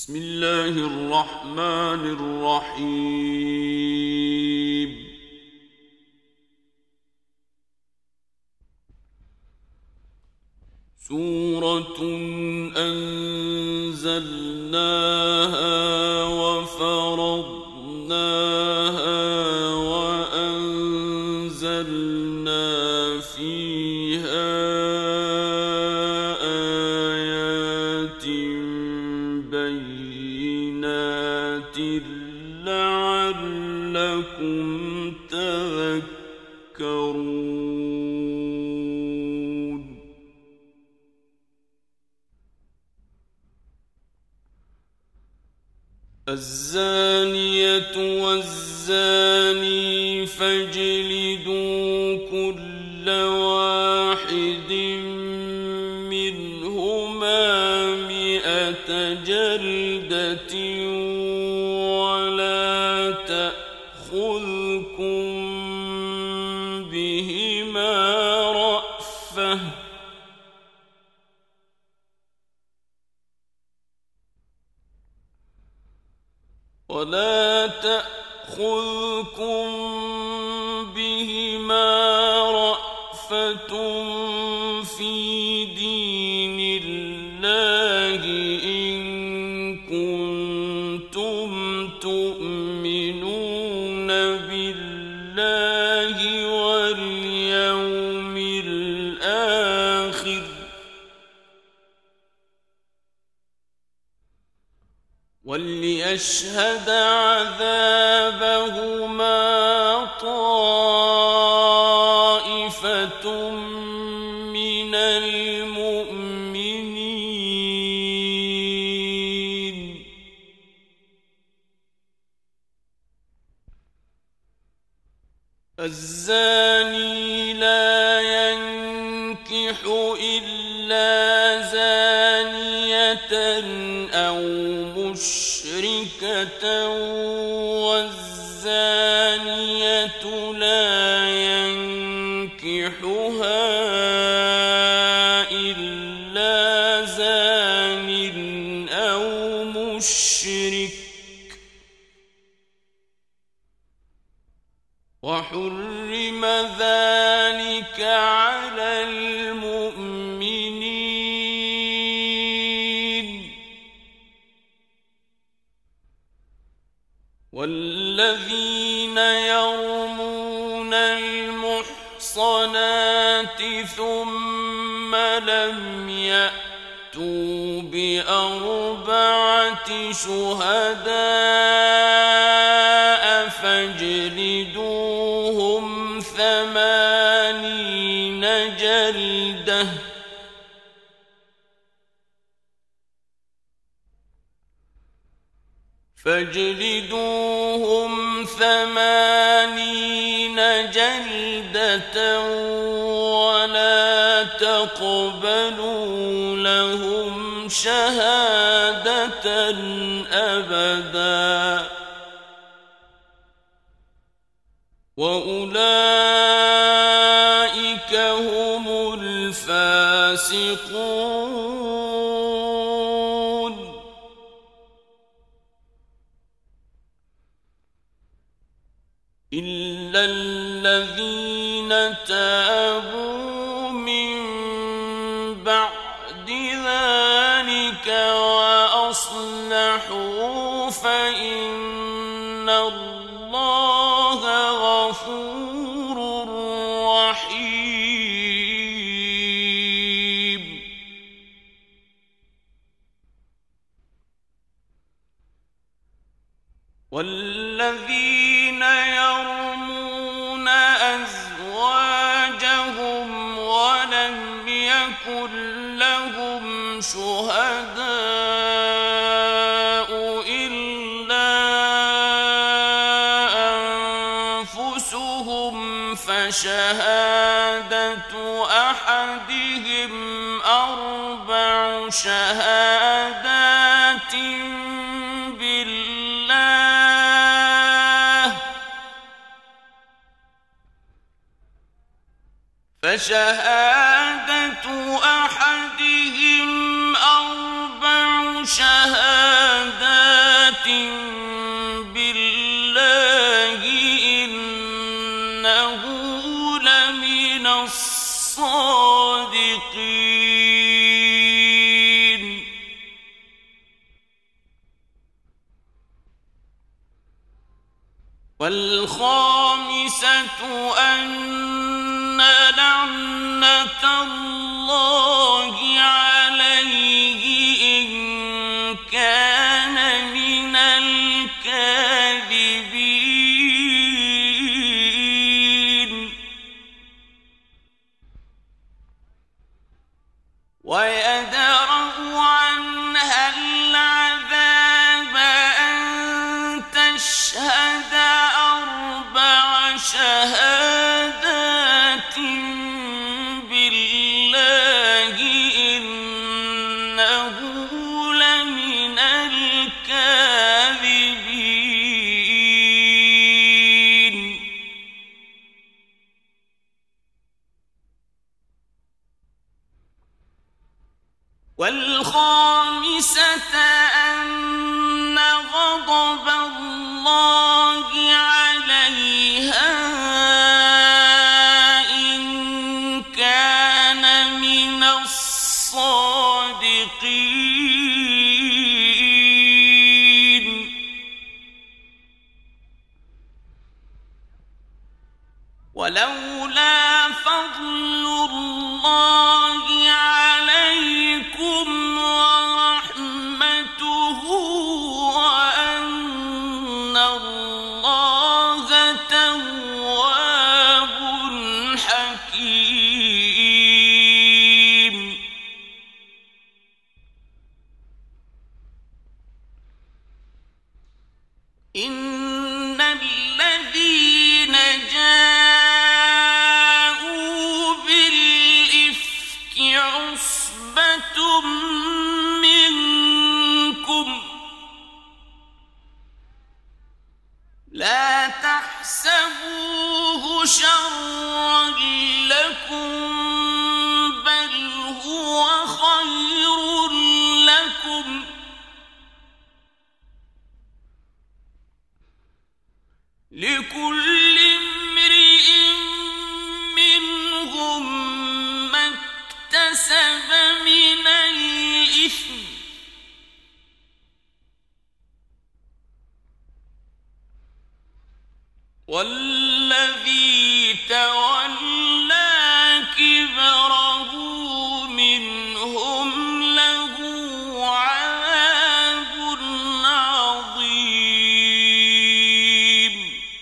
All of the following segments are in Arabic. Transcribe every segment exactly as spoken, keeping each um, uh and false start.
بسم الله الرحمن الرحيم. سورة أنزلناها وفرضناها وأنزلنا فيها آيات بينات لعلكم تذكرون. الزانية والزاني فاجلدوا كل واحد منهما مئة جلدة ولا تأخذكم بهما رأفة ولا تأخذكم بهما رأفة في دين الله إن كنتم تؤمنون بالله واليوم الآخر وليشهد عذابهما طائفة من المؤمنين. الزاني لا ينكح إلا زانية أو مشركة والزانية لا ينكحها إلا زان أو مشرك وحرم ذلك على المؤمنين. والذين يرمون المحصنات ثم لم يأتوا بأربعة شهداء فاجلدوهم ثمانين جلدة فاجلدوهم ثمانين جلدة ولا تقبلوا لهم شهادة أبدا وأولئك هم الفاسقون. إلا الذين تابوا من بعد ذلك وأصلحوا فإن الله غفور رحيم. والذين يرمون أزواجهم ولم يكن لهم شهداء إلا أنفسهم فشهادة أحدهم أربع شهادات فشهادة أحدهم أربع شهادات بالله إنه لمن الصادقين والخامسة أن لعنة الله عليه إن كان من الكاذبين ويدرأ عنها العذاب أن تشهد أربع شهادات بالله إنه لمن الكاذبين والخامسة أن غضب الله عليها إن كان من الصادقين ولولا فضل الله عليكم ورحمته وأن الله تواب حكيم إن الذين جاءوا بالإفك عصبة منكم لا تحسبوه شرا لكم بل هو خير لكم لكل امرئ منهم ما اكتسب من الإثم والذي تولى كبره منهم له عذاب عظيم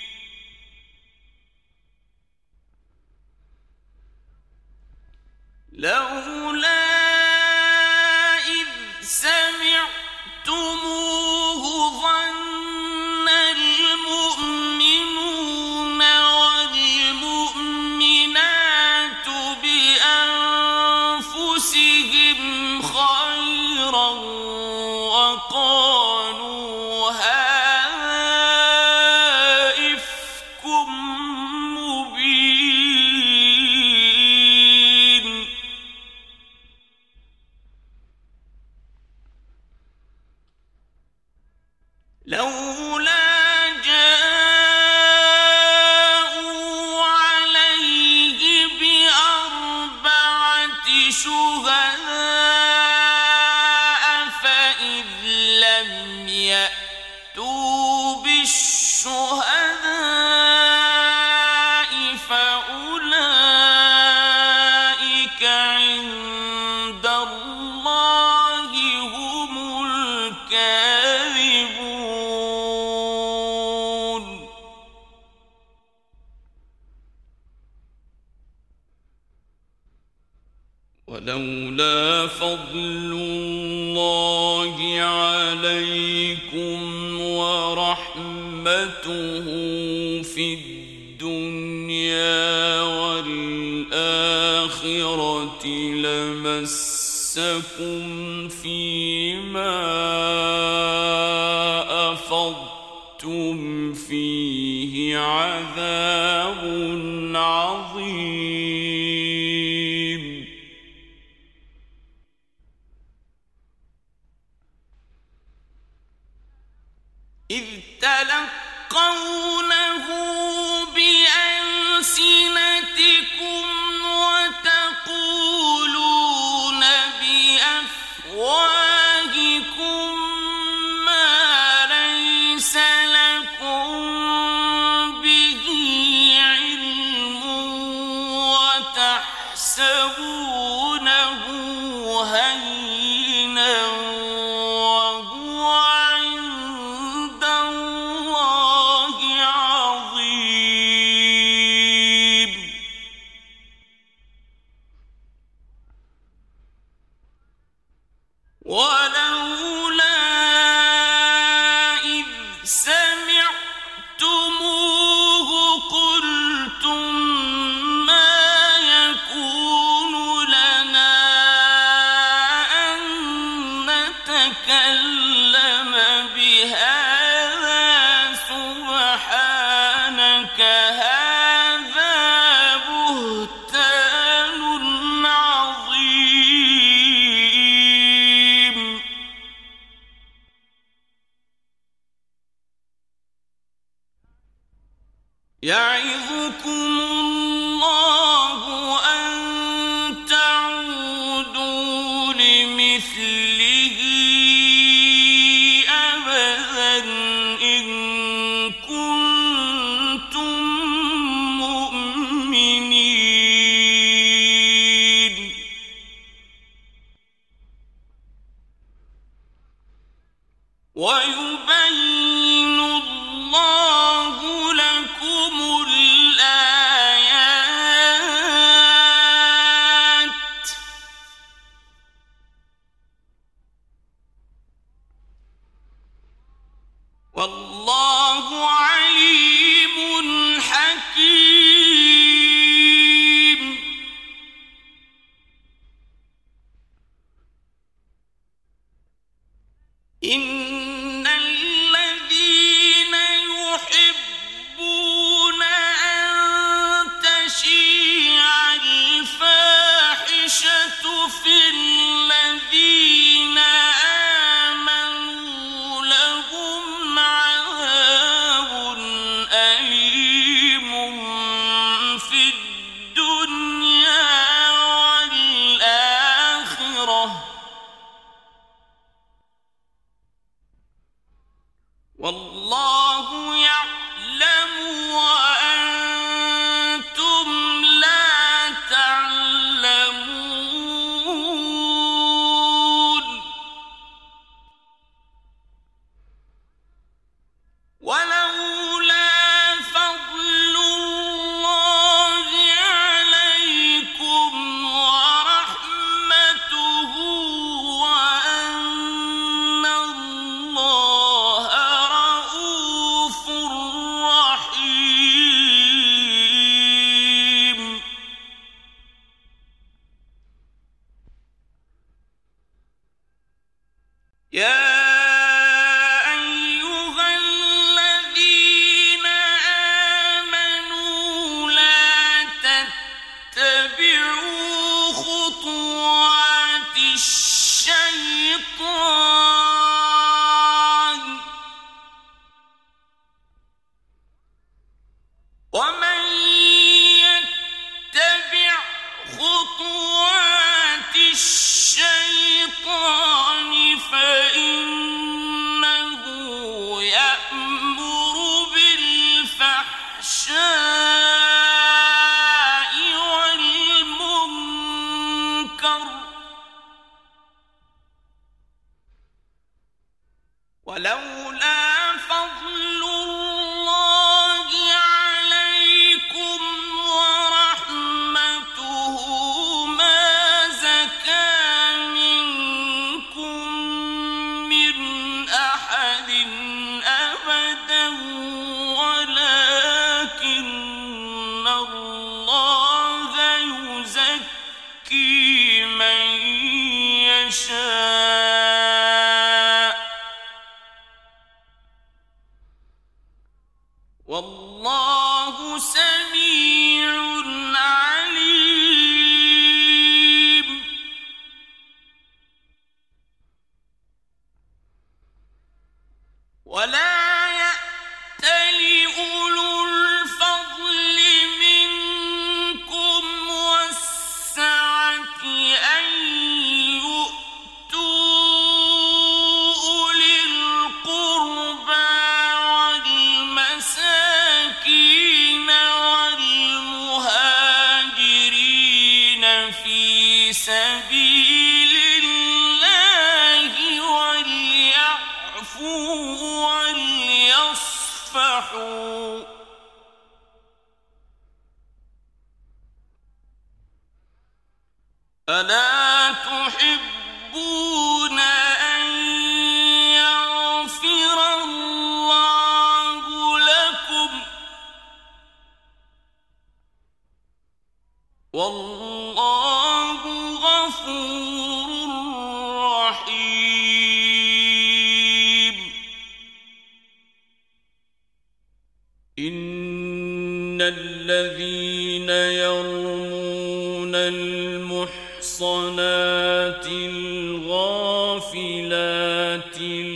لولا إذ سمعتموه ظن المؤمنون والمؤمنات بأنفسهم خيرا وقالوا هذا إفك مبين لولا جاءوا عليه بأربعة شهداء فإذ لم يأتوا بالشهداء فأولئك عند الله هم الكاذبون ولولا فضل الله عليكم ورحمته في الدنيا والآخرة لمسكم فيما أفضتم فيه عذاب عظيم إذ تلقونه بألسنتكم وتقولون بأفواهكم ما ليس لكم به علم وتحسبونه هينا وهو عند الله عظيم. ولولا إذ سمعتموه قلتم ما يكون لنا أن نتكلم بهذا سبحانك هذا بهتان عظيم. يعظكم الله أن تعودوا لمثله أبدا إن كنتم مؤمنين. ويبين الله لكم الآيات والله عليم حكيم. إن الذين يحبون أن تشيع الفاحشة في الذين آمنوا لهم عذاب أليم في الدنيا والآخرة والله يعلم وأنتم لا تعلمون. ولولا فضل الله عليكم ورحمته وأن الله رؤوف رحيم. يا أيها الذين آمنوا لا تتبعوا خطوات الشيطان ومن يتبع خطوات الشيطان فإنه يأمر بالفحشاء والمنكر ولولا فضل الله عليكم ورحمته ما زكى منكم من أحد أبدا ولكن الله يزكي من يشاء والله سميع عليم. ولا وليصفحوا ألا تحبون أن يغفر الله لكم والله غفور رحيم إن الذين يرمون المحصنات الغافلات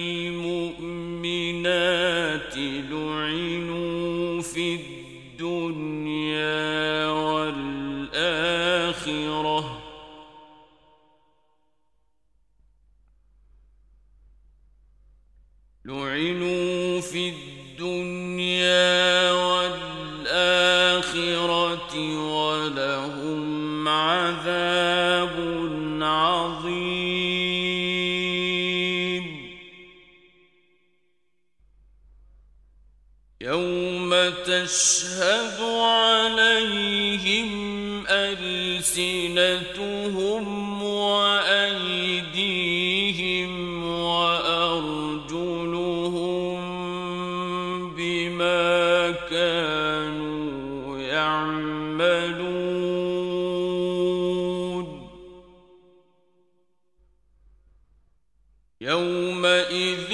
المؤمنات لعنوا في الدنيا والآخرة لعنوا في الدنيا والآخرة ولهم عذاب عظيم يوم تشهد عليهم ألسنتهم وأيديهم وأرجلهم بما كانوا يعملون يومئذ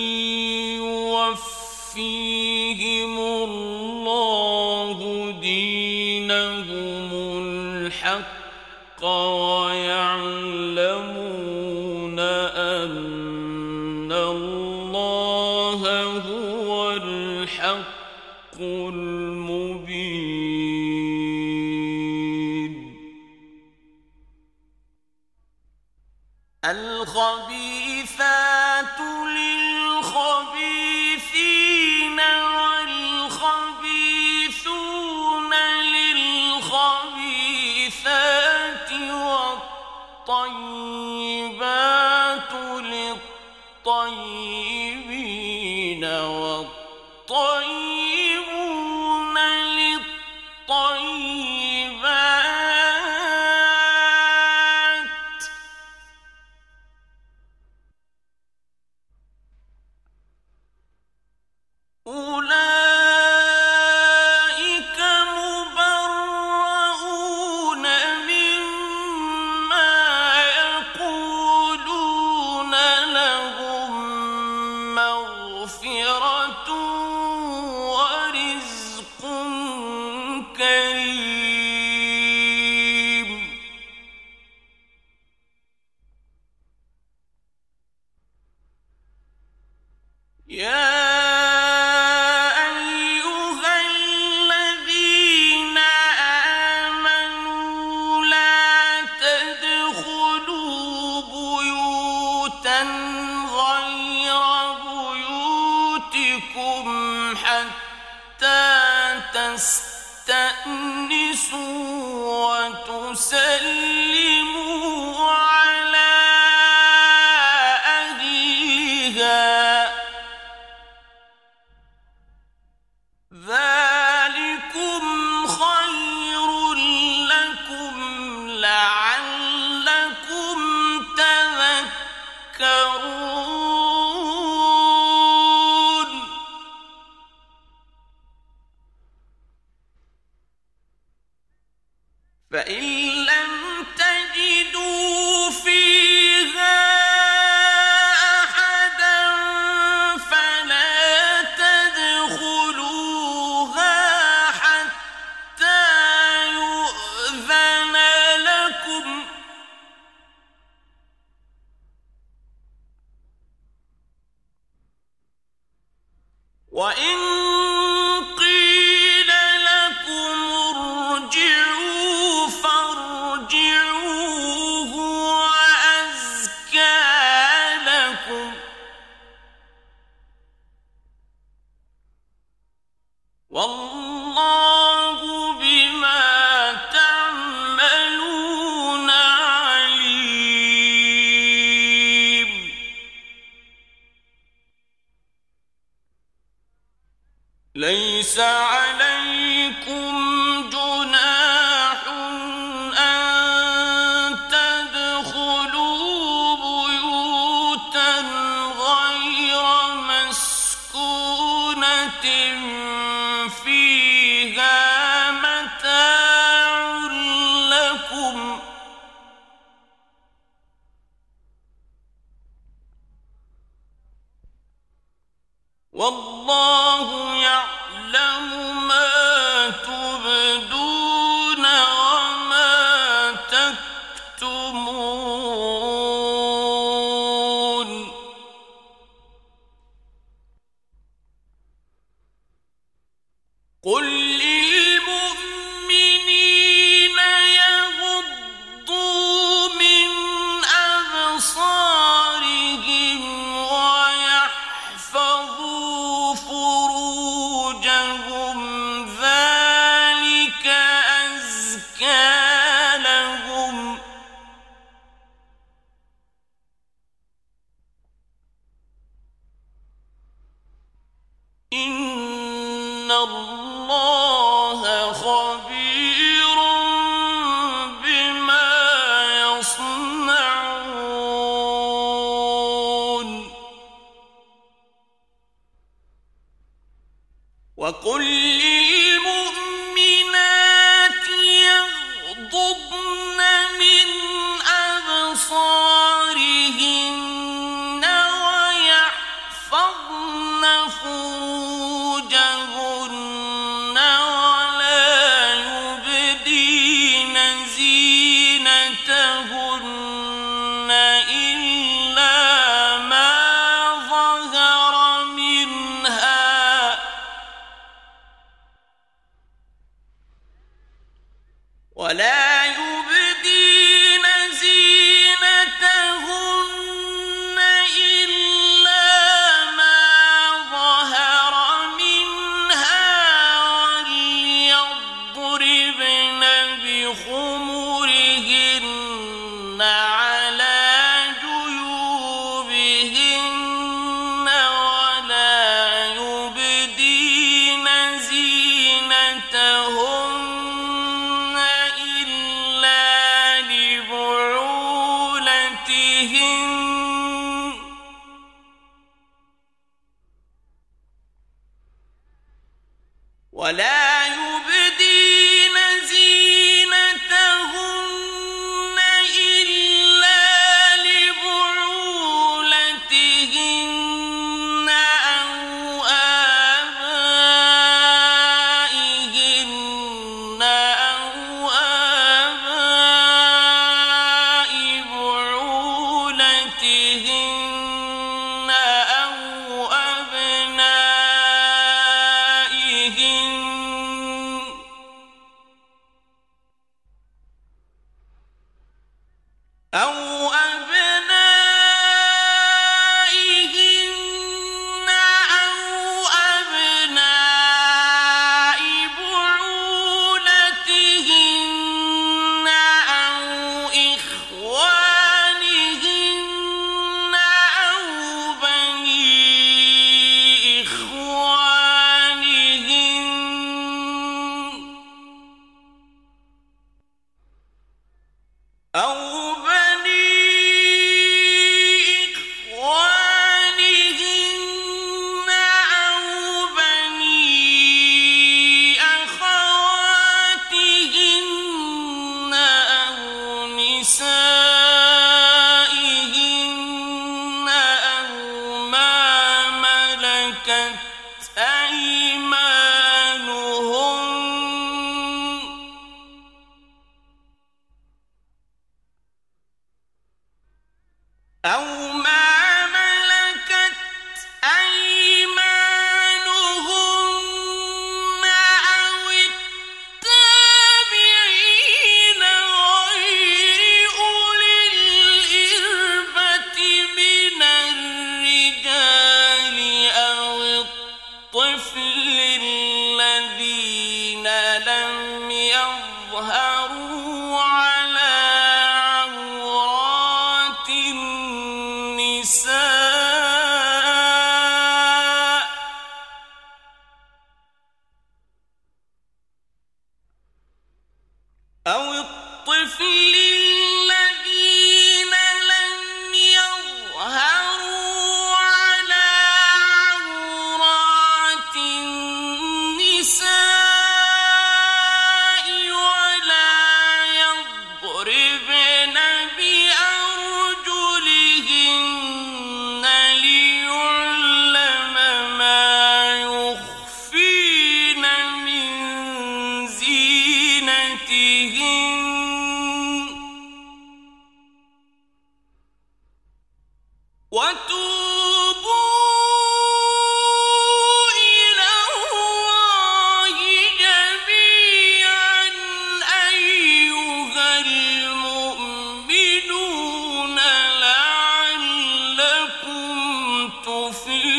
يوفيهم الله دينهم الحق ويعلمون أن الله هو الحق المبين الخبيثات للخبيثين والخبيثون للخبيثات والطيبات للطيبين والطيبون للطيبات أولئك مبرؤون مما يقولون لهم مغفرة ورزق كريم يا تستأنسوا وتسلموا على أهلها ذلكم خير لكم لعلكم تذكرون فإن لم ليس عليكم جناح أن تدخلوا بيوتا غير مسكونة فيها متاع لكم والله يعلم ما تبدون وما تكتمون قل للمؤمنين يغضوا من أبصارهم ويحفظوا فروجهم ذلك أزكى لهم إن الله خبير بما يصنعون وقل للمؤمنات يغضضن من أبصارهن ويحفظن فروجهن ولا يبدين زينتهن إلا ما ظهر منها ولا يبدين زينتهن إلا ما ظهر منها وليضربن بخمرهن على جيوبهن ولا يبدين زينتهن إلا لبعولتهن ولا يبدين زينتهن إلا لبعولتهن أو آبائهن أو آباء بعولتهن أو أبنائهن أو أبنائهن أو أبناء بعولتهن أو إخوانهن أو بني إخوانهن أو بني إخوانهن أو بني أخواتهن أو نسائهن أو ما ملكت أيمانهن أو ما ملكت أيمانهن أو التابعين غير أولي الإربة من الرجال أو الطفل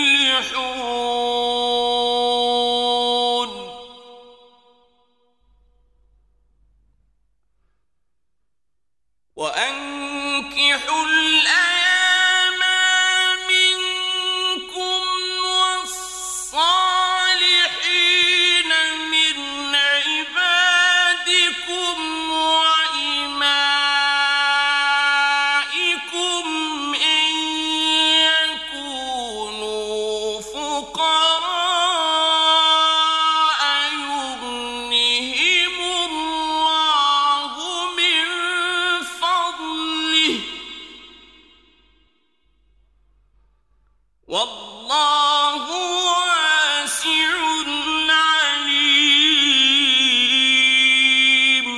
تفلحون وأنكحوا الأيام منكم والصالحين من عبادكم وإمائكم إن يكونوا فقراء يغنهم الله من فضله والله واسع عليم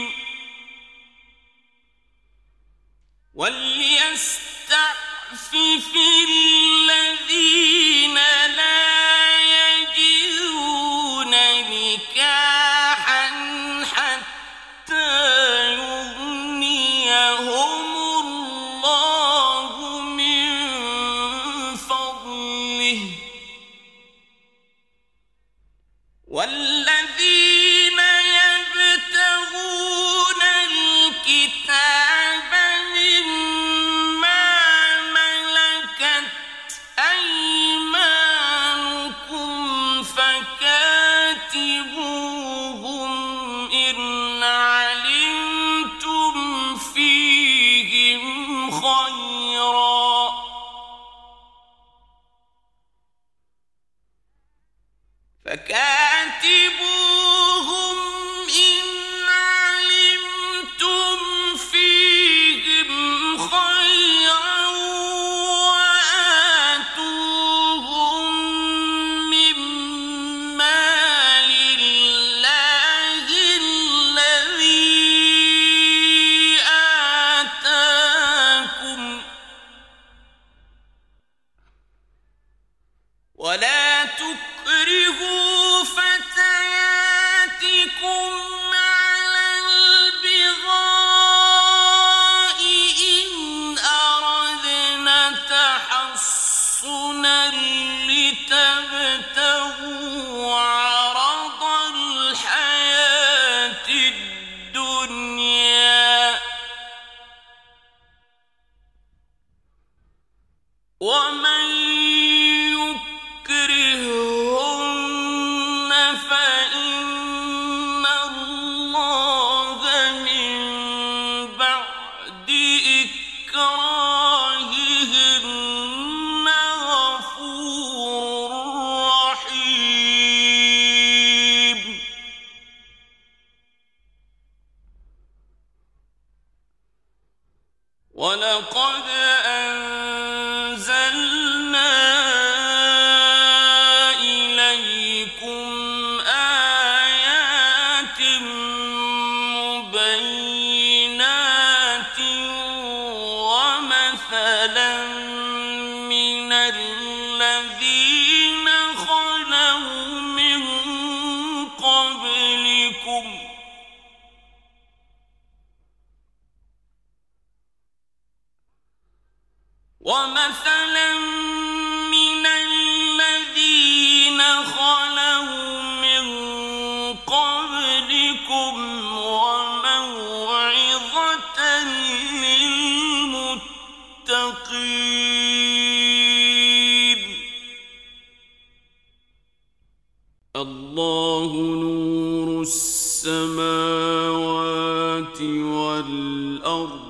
وليستعفف الذين لا يجدون نكاحا حتى يغنيهم الله من فضله والذين يبتغون الكتاب مما ملكت أيمانكم فكاتبوهم إن علمتم فيهم خيرا فكاتبوهم إن علمتم فيهم خيرا وآتوهم من مال الله الذي آتاكم ولا تكرهوا فتياتكم على البغاء إن أردنا تحصنا لتبتغوا عرض الحياة الدنيا ومن يكرهن فإن الله من بعد إكراههن غفور رحيم ولقد أنزلنا إليكم آيات مبينات ومثلا من الذين خلوا من قبلكم ومثلا من الذين خلوا من قبلكم وموعظة للمتقين الله نور السماوات والأرض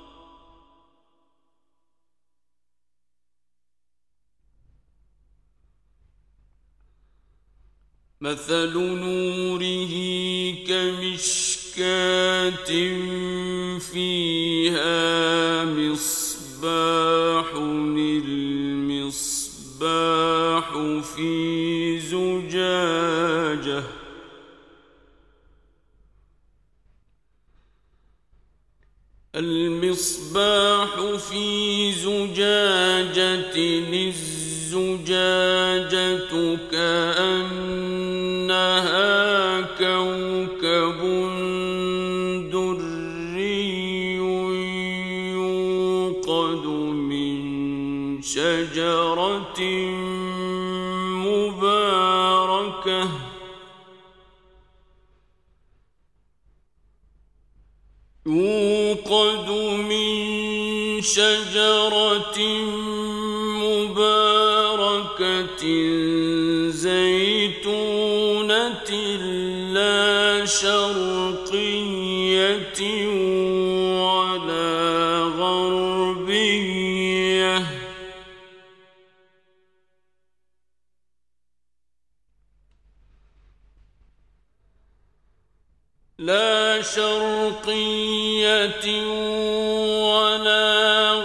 مثل نوره كمشكاة فيها مصباح المصباح في زجاجة المصباح في زجاجة الزجاجة كأنها كوكب دري يوقد من شجرة مباركة يوقد من شجرة مباركة زيتونة لا شرقية ولا غربية لا شرقية ولا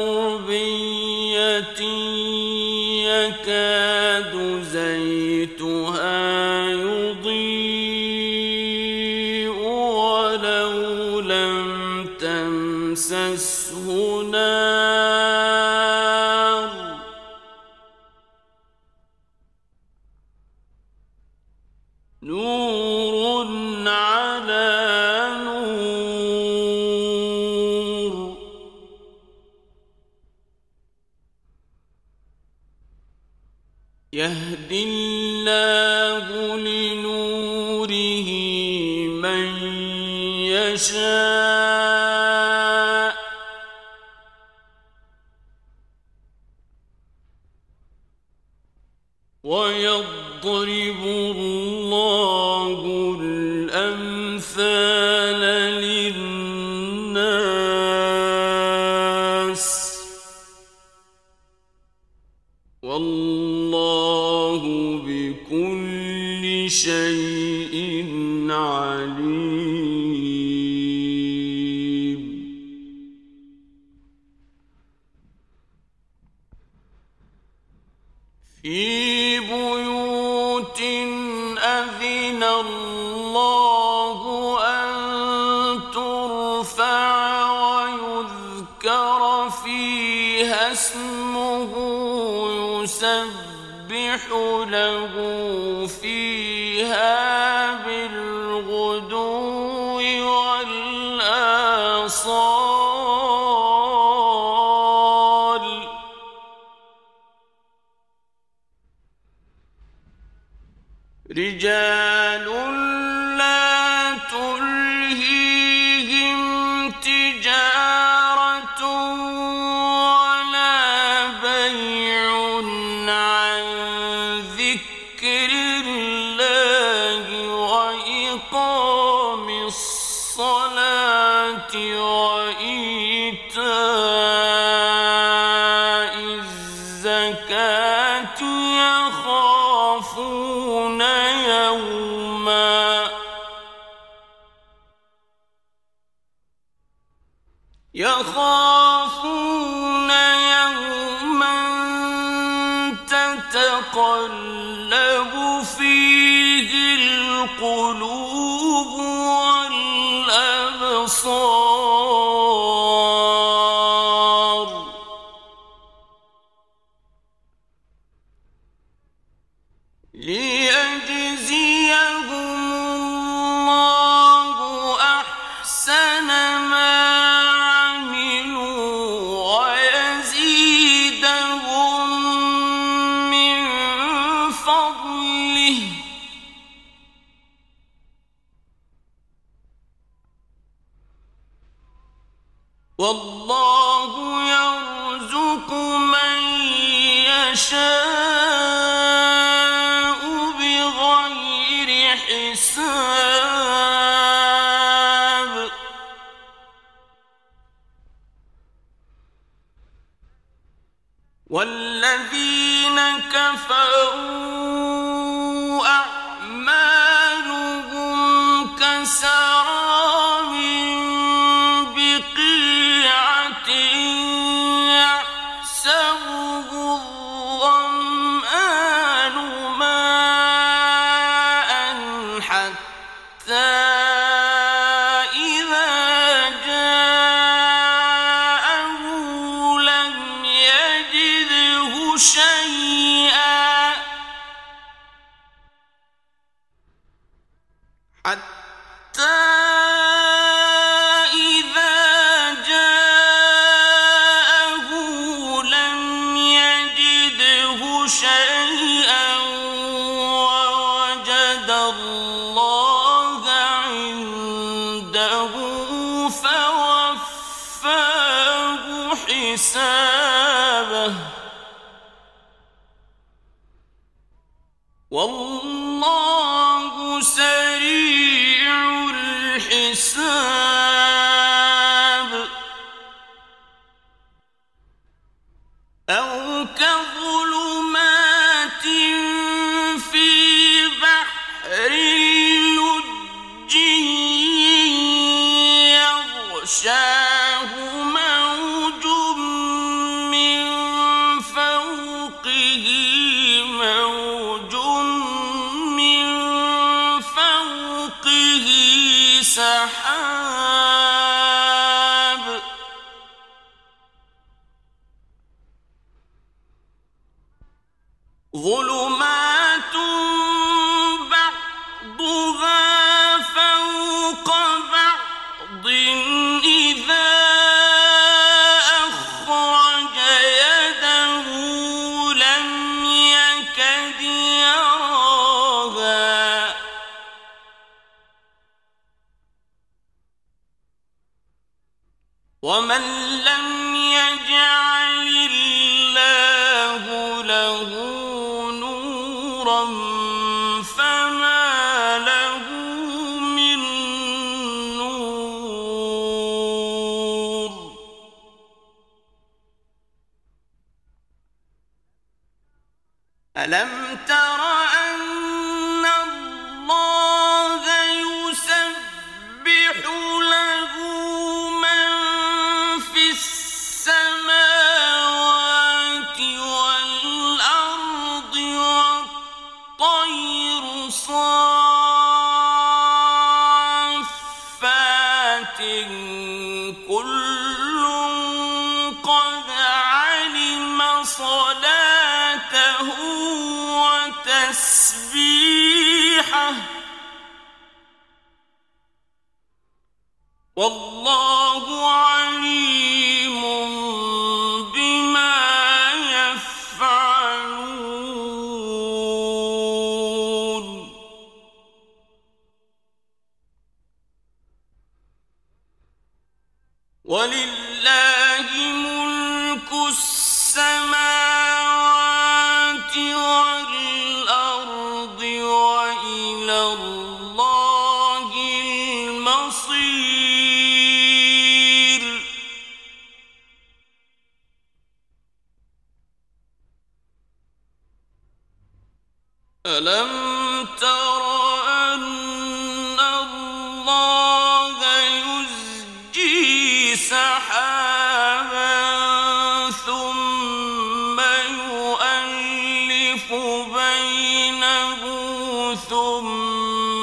غربية يكاد زيتها يضيء ولو لم تمسسه نار نور على نور يهدي الله لنوره من يشاء ويضرب الله الأمثال للناس والله بكل شيء عليم. في بيوت أذن الله أن ترفع ويذكر فيها اسمه يسبح له فيها بالغدو والآصال رجال لا تلهيهم تجارة ولا بيع عن ذكر الله وإقام الصلاة وإيتاء الزكاة يخافون يوما يخافون يوما تتقلب فيه القلوب والأبصار ليجزيهم الله أحسن ما عملوا ويزيدهم من فضله والله يرزق من يشاء بغير حساب والذين كفروا أعمالهم كسراب بقيعة يحسبه الظمآن ماء حتى إذا جاءه لم يجده شيئا والله سريع الحساب أو كظلمات في بحر لجي يغشاه موج من فوقه موج من فوقه سحاب ظلمات بعضها فوق بعض إذا أخرج يده لم يكد يراها ومن لم يجعل الله له نورا فما له من نور ألم تر أن الله يسبح له من في السماوات والأرض والطير صافات كل قد علم صلاته وتسبيحه والله عليم بما يفعلون ولله ملك السماوات والأرض وإلى الله المصير ألم تر أن الله يزجي سحابا ثم يؤلف بينه ثم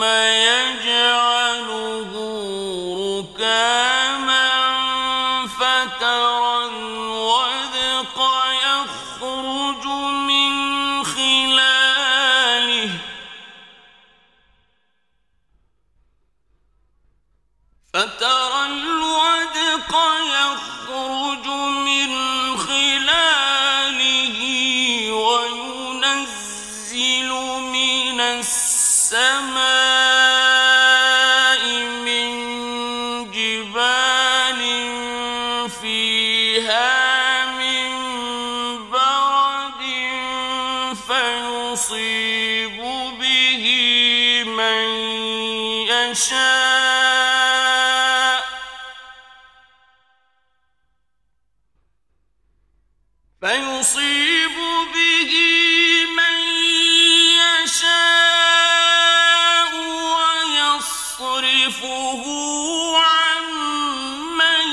يجعله ركاما فترى الودق يخرج من خلاله فترى الودق يخرج من خلاله وينزل من السماء من جبال فيها من برد فيصيب به من يشاء فيصيب به من يشاء ويصرفه عن من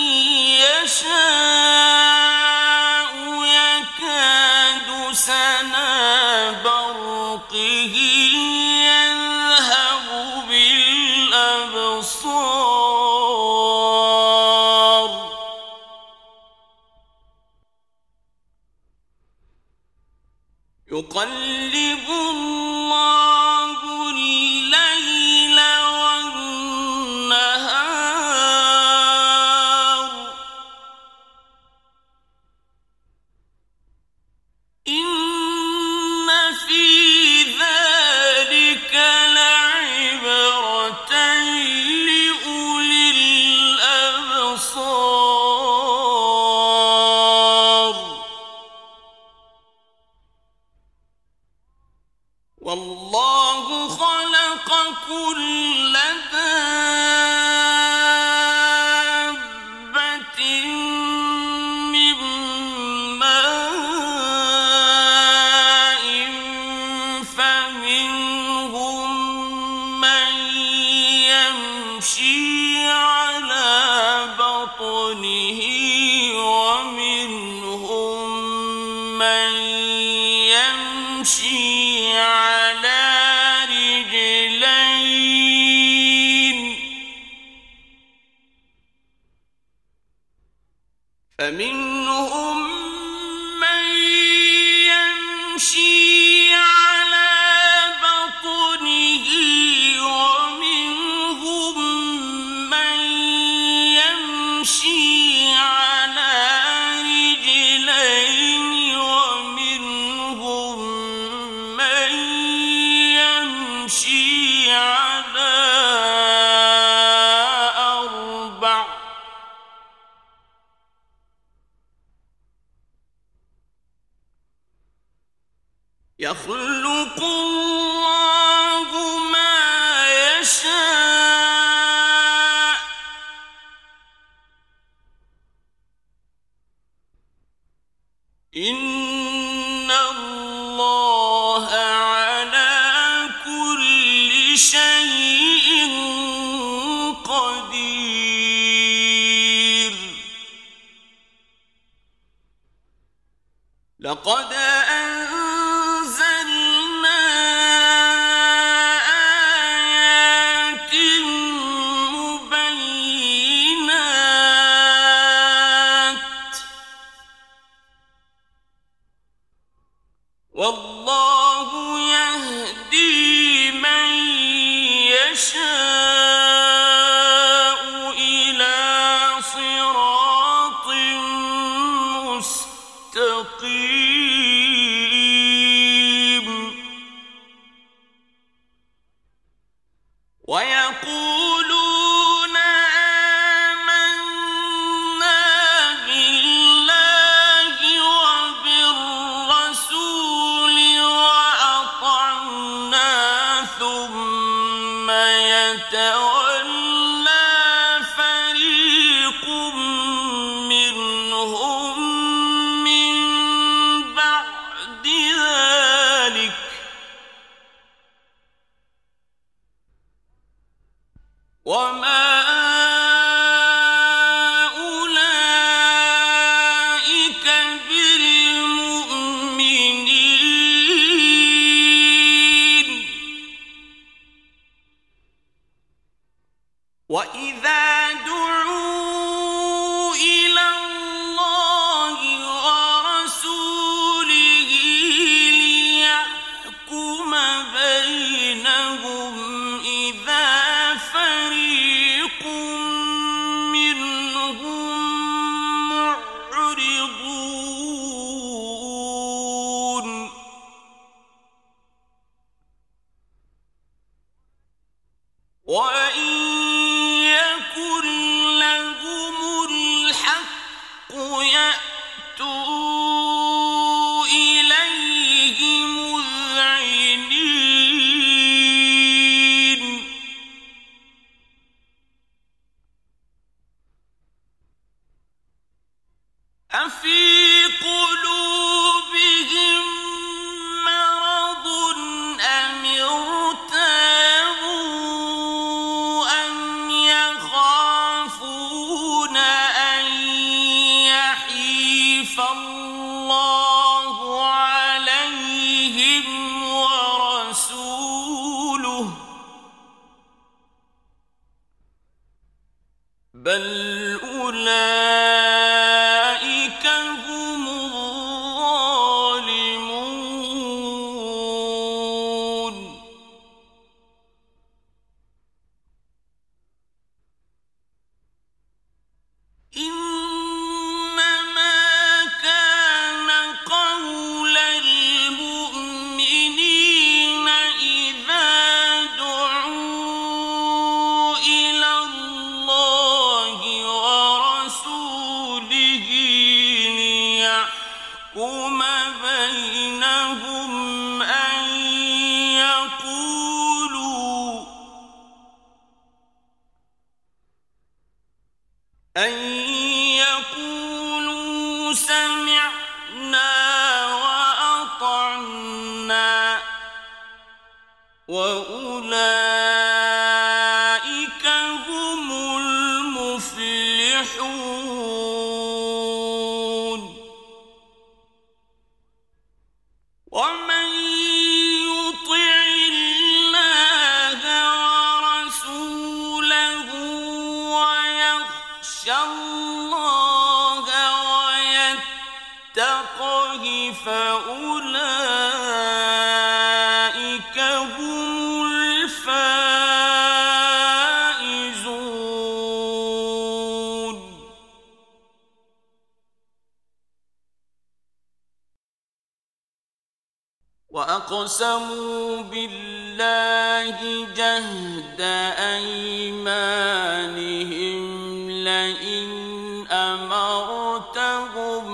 يشاء يكاد سنا برقه يذهب بالأبصار يقلب الله الليل والنهار إن في ذلك لعبرة لأولي الأبصار والله خلق كل دابة من ماء فمنهم من يمشي على بطنه ومنهم من يمشي على رجلين فمنهم من يمشي على بطنه ومنهم من يمشي على رجلين ومنهم من يمشي على أربع يخلق الله ما يشاء إن الله على كل شيء قدير لقد أنزلنا آيات مبينات والله يهدي من يشاء إلى صراط مستقيم ويقولون آمنا بالله وبالرسول وأطعنا ثم يتولى فريق منهم من بعد ذلك وما أولئك بالمؤمنين وإذا دعوا إلى الله ورسوله ليحكم بينهم إذا فريق منهم معرضون وإن يكن لهم الحق يأتوا إليه مذعنين أفي قلوبهم مرض أم ارتابوا أم يخافون أن يحيف الله عليهم ورسوله بل أولئك هم الظالمون إنما كان قول المؤمنين إذا دعوا إلى الله ورسوله أن يقولوا سمعنا وأطعنا وأولئك هم المفلحون ومن يطع الله ورسوله ويخشى الله ويتقه فأولئك هم الفائزون. وأقسموا بالله جهد أيمانهم لئن أمرتهم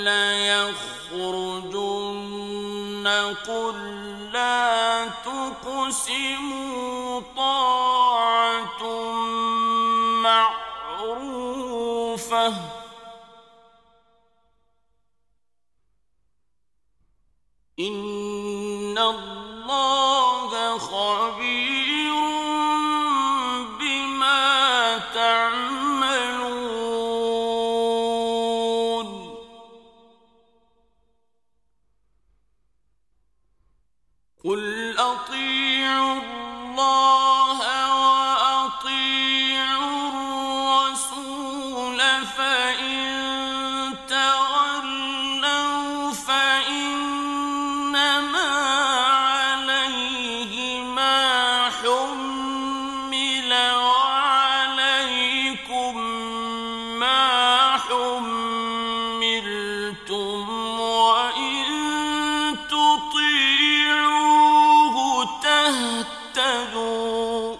ليخرجن قل لا تقسموا طاعة معروفة إن الله خبير بما تعملون. قل أطيعوا الله وأطيعوا الرسول فإن تولوا فإنما عليه ما حمل وعليكم ما حملتم وإن تطيعوه تهتدوا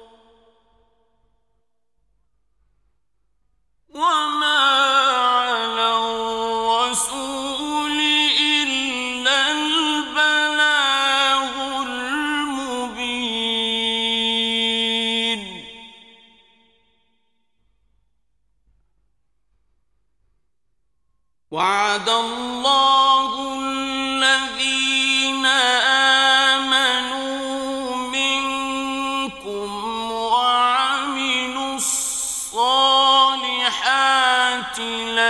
وما على الرسول إلا البلاغ المبين. وعد الله الذين آمنوا منكم وعملوا الصالحات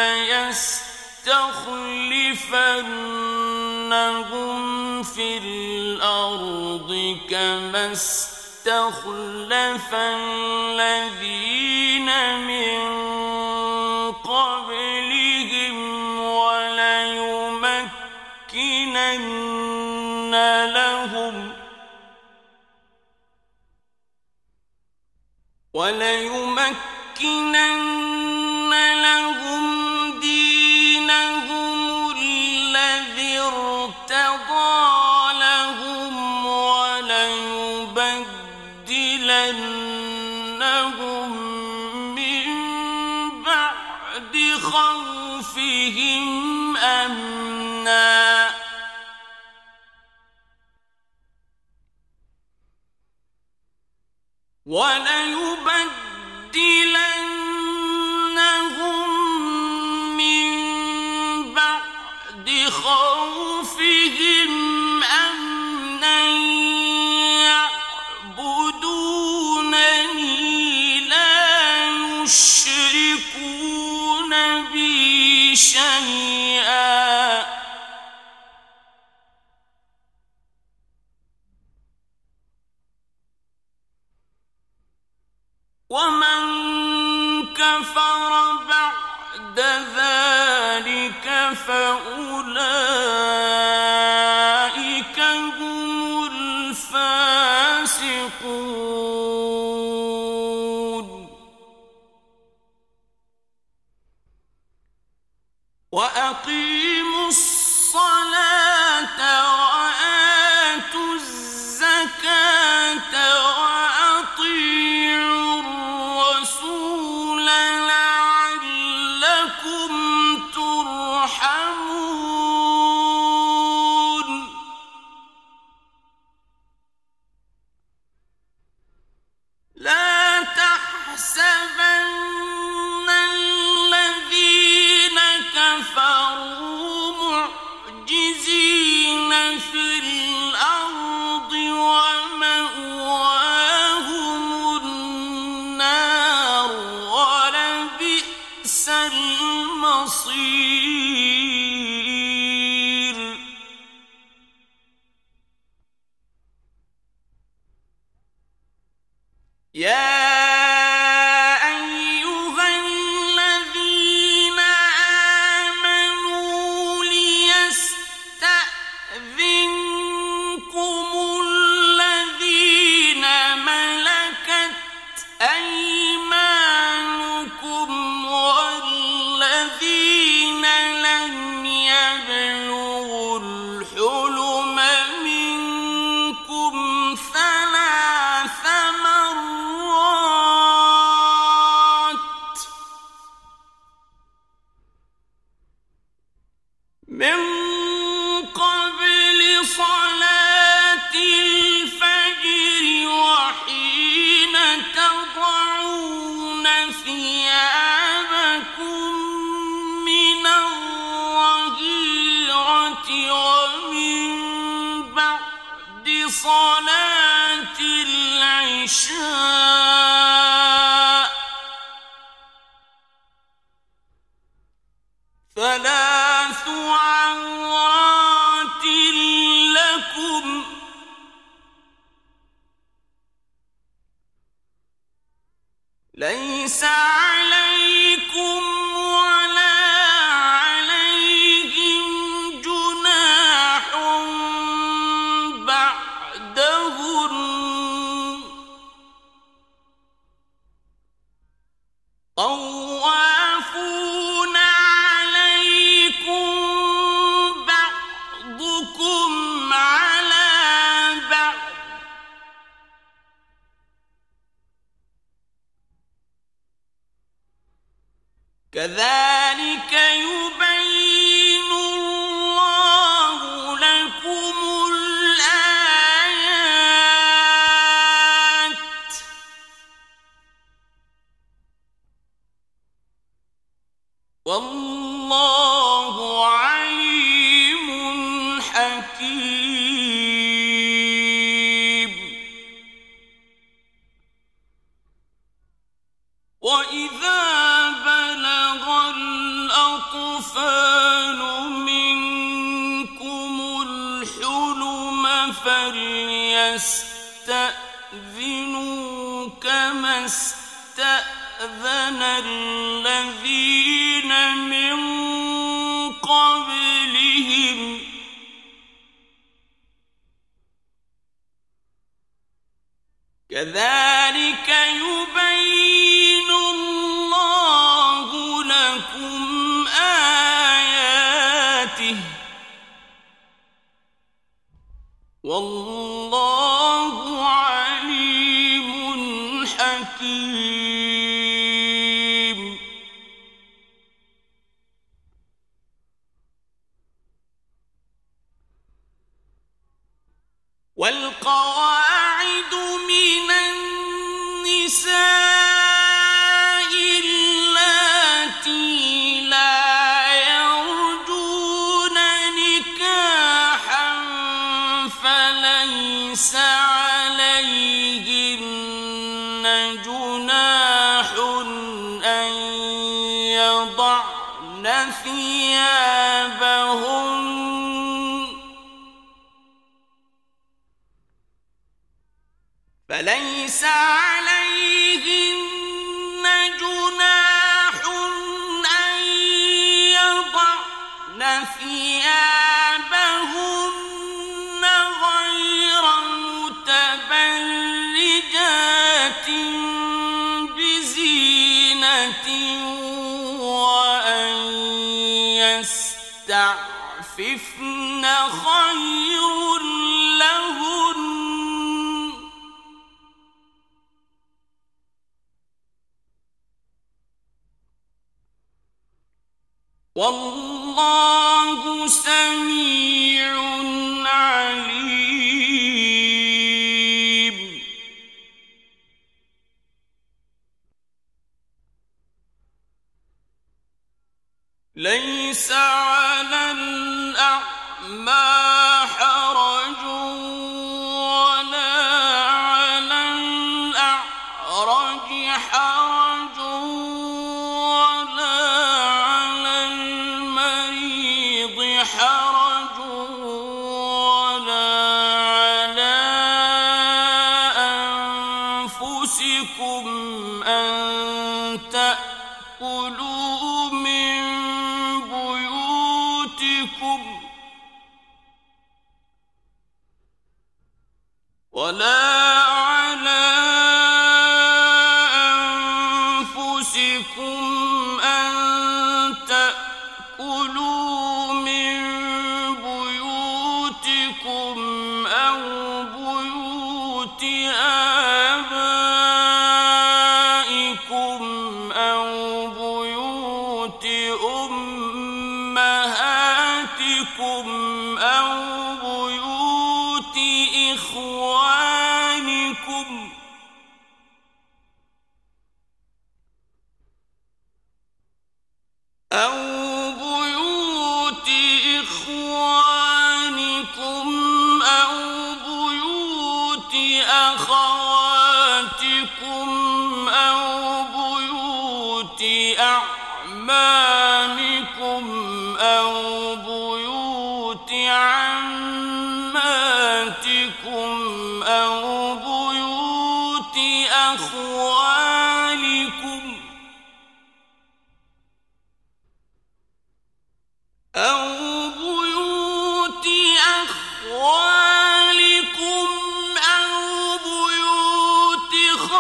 ليستخلفنهم في الأرض كما استخلف الذين من قبلهم وليمكنن لهم وليمكنن لهم دينهم الذي ارتضى لهم وليبدلنهم من بعد خوفهم أمنا وليبدلنهم من بعد خوفهم أمنا يعبدونني لا يشركون بي شيئا ومن كفر بعد ذلك فأولئك هم الفاسقون. وأقيموا الصلاة وآتوا الزكاة وأطيعوا الرسول لعلكم ترحمون. يا صلاة العشاء ثلاث عورات لكم ليس عليكم ولا عليهم جناح بعدهن طوافون عليكم بعضكم على بعض كذلك يبين الله لكم الآيات والله عليم حكيم. وإذا بلغ الأطفال منكم الحلم فليستأذنوا كما استأذن الذين من قبلهم كذلك يبين الله لكم آياته والله عليم حكيم. والقواعد من النساء اللاتي لا يرجون نكاحا فليس عليهن جناح أن يضعن ثيابهن فليس عليهن جناح أن يضعن ثيابهن غير متبرجات بزينة وأن يستعففن خير لهن والله سميع عليم. ليس على الأعمى حرج ولا على الأعرج حرج ولا على المريض حرج ولا على أنفسكم أنفسكم أن تأكلوا من بيوتكم ولا على أنفسكم أن تأكلوا من بيوتكم أو بيوت آبائكم أو بيوت أمهاتكم أو بيوت إخوانكم أو بيوت إخوانكم أو بيوت أخواتكم أو بيوت أعمامكم أو بيوت عماتكم أو بيوت أخوالكم أو بيوت أخوالكم أو بيوت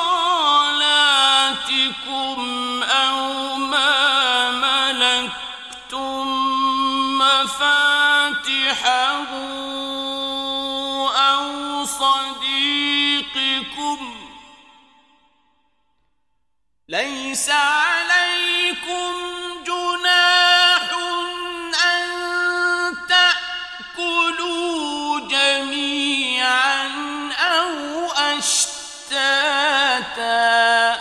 خالاتكم أو ما ملكتم مفاتحه أو صديقكم ليس عليكم جناح أن تأكلوا جميعا أو أشتاتا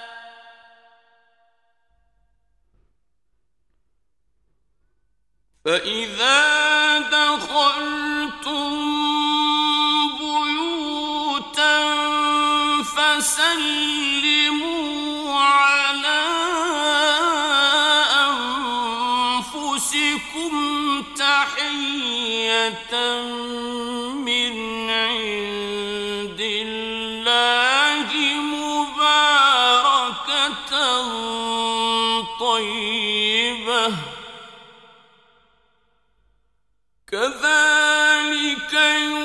فإذا دخلتم بيوتا فسلموا على أنفسكم تحية من عند الله مباركة طيبة كذلك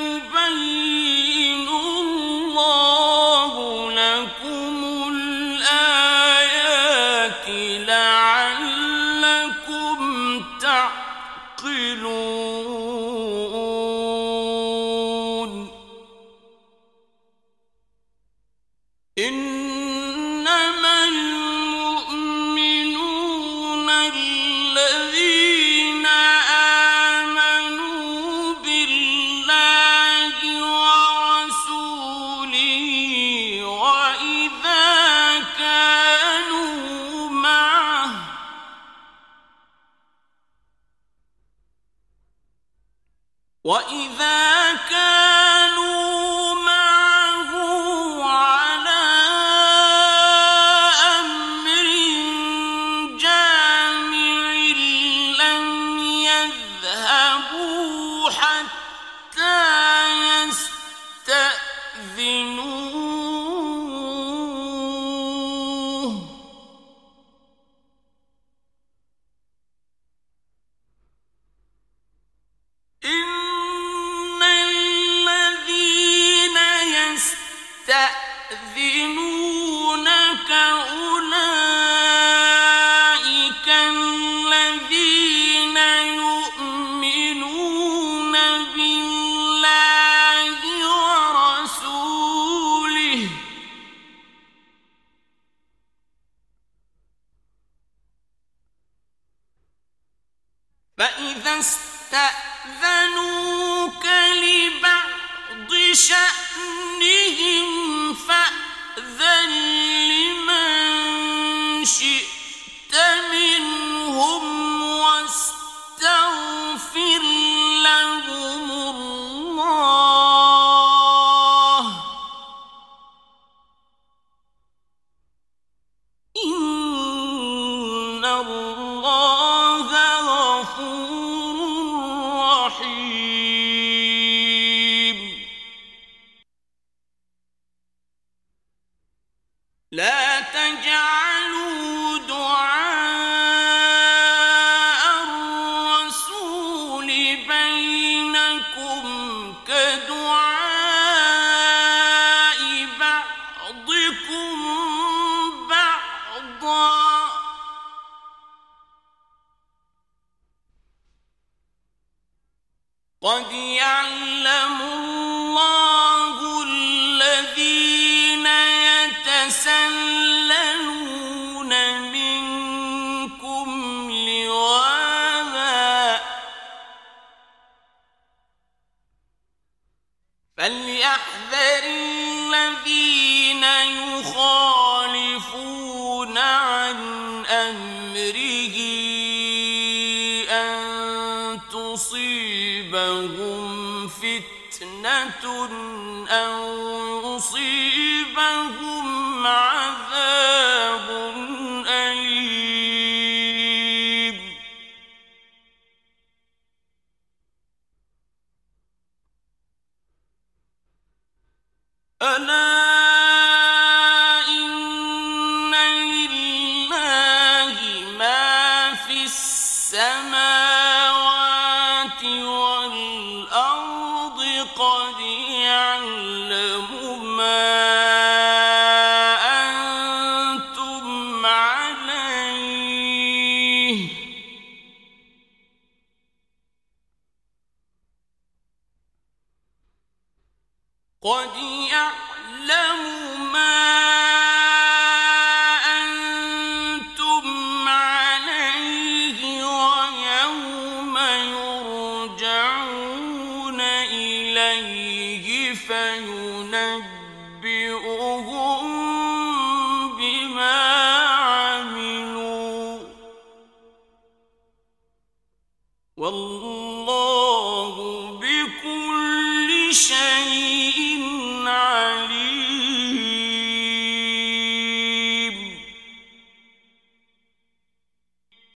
يبين الله لكم الآيات لعلكم تعقلون إنما المؤمنون الذين آمنوا بالله ورسوله وإذا كانوا معه وإذا كانوا معه على أمر جامع لم يذهبوا حتى يستأذنوه إن الذين يستأذنونك أولئك الذين يؤمنون بالله ورسوله فإذا استأذنوك لبعض شأنهم فأذن لمن شئت منهم واستغفر لهم الله إن الله غفور رحيم الذين يخالفون عن أمره أن تصيبهم فتنة أو يصيبهم عذاب أليم. ألا إن لله ما في السماوات والأرض قد يعلم ما أنتم عليه قد يعلم ما أنتم عليه ويوم يرجعون إليه فينبئهم بما عملوا والله بكل شيء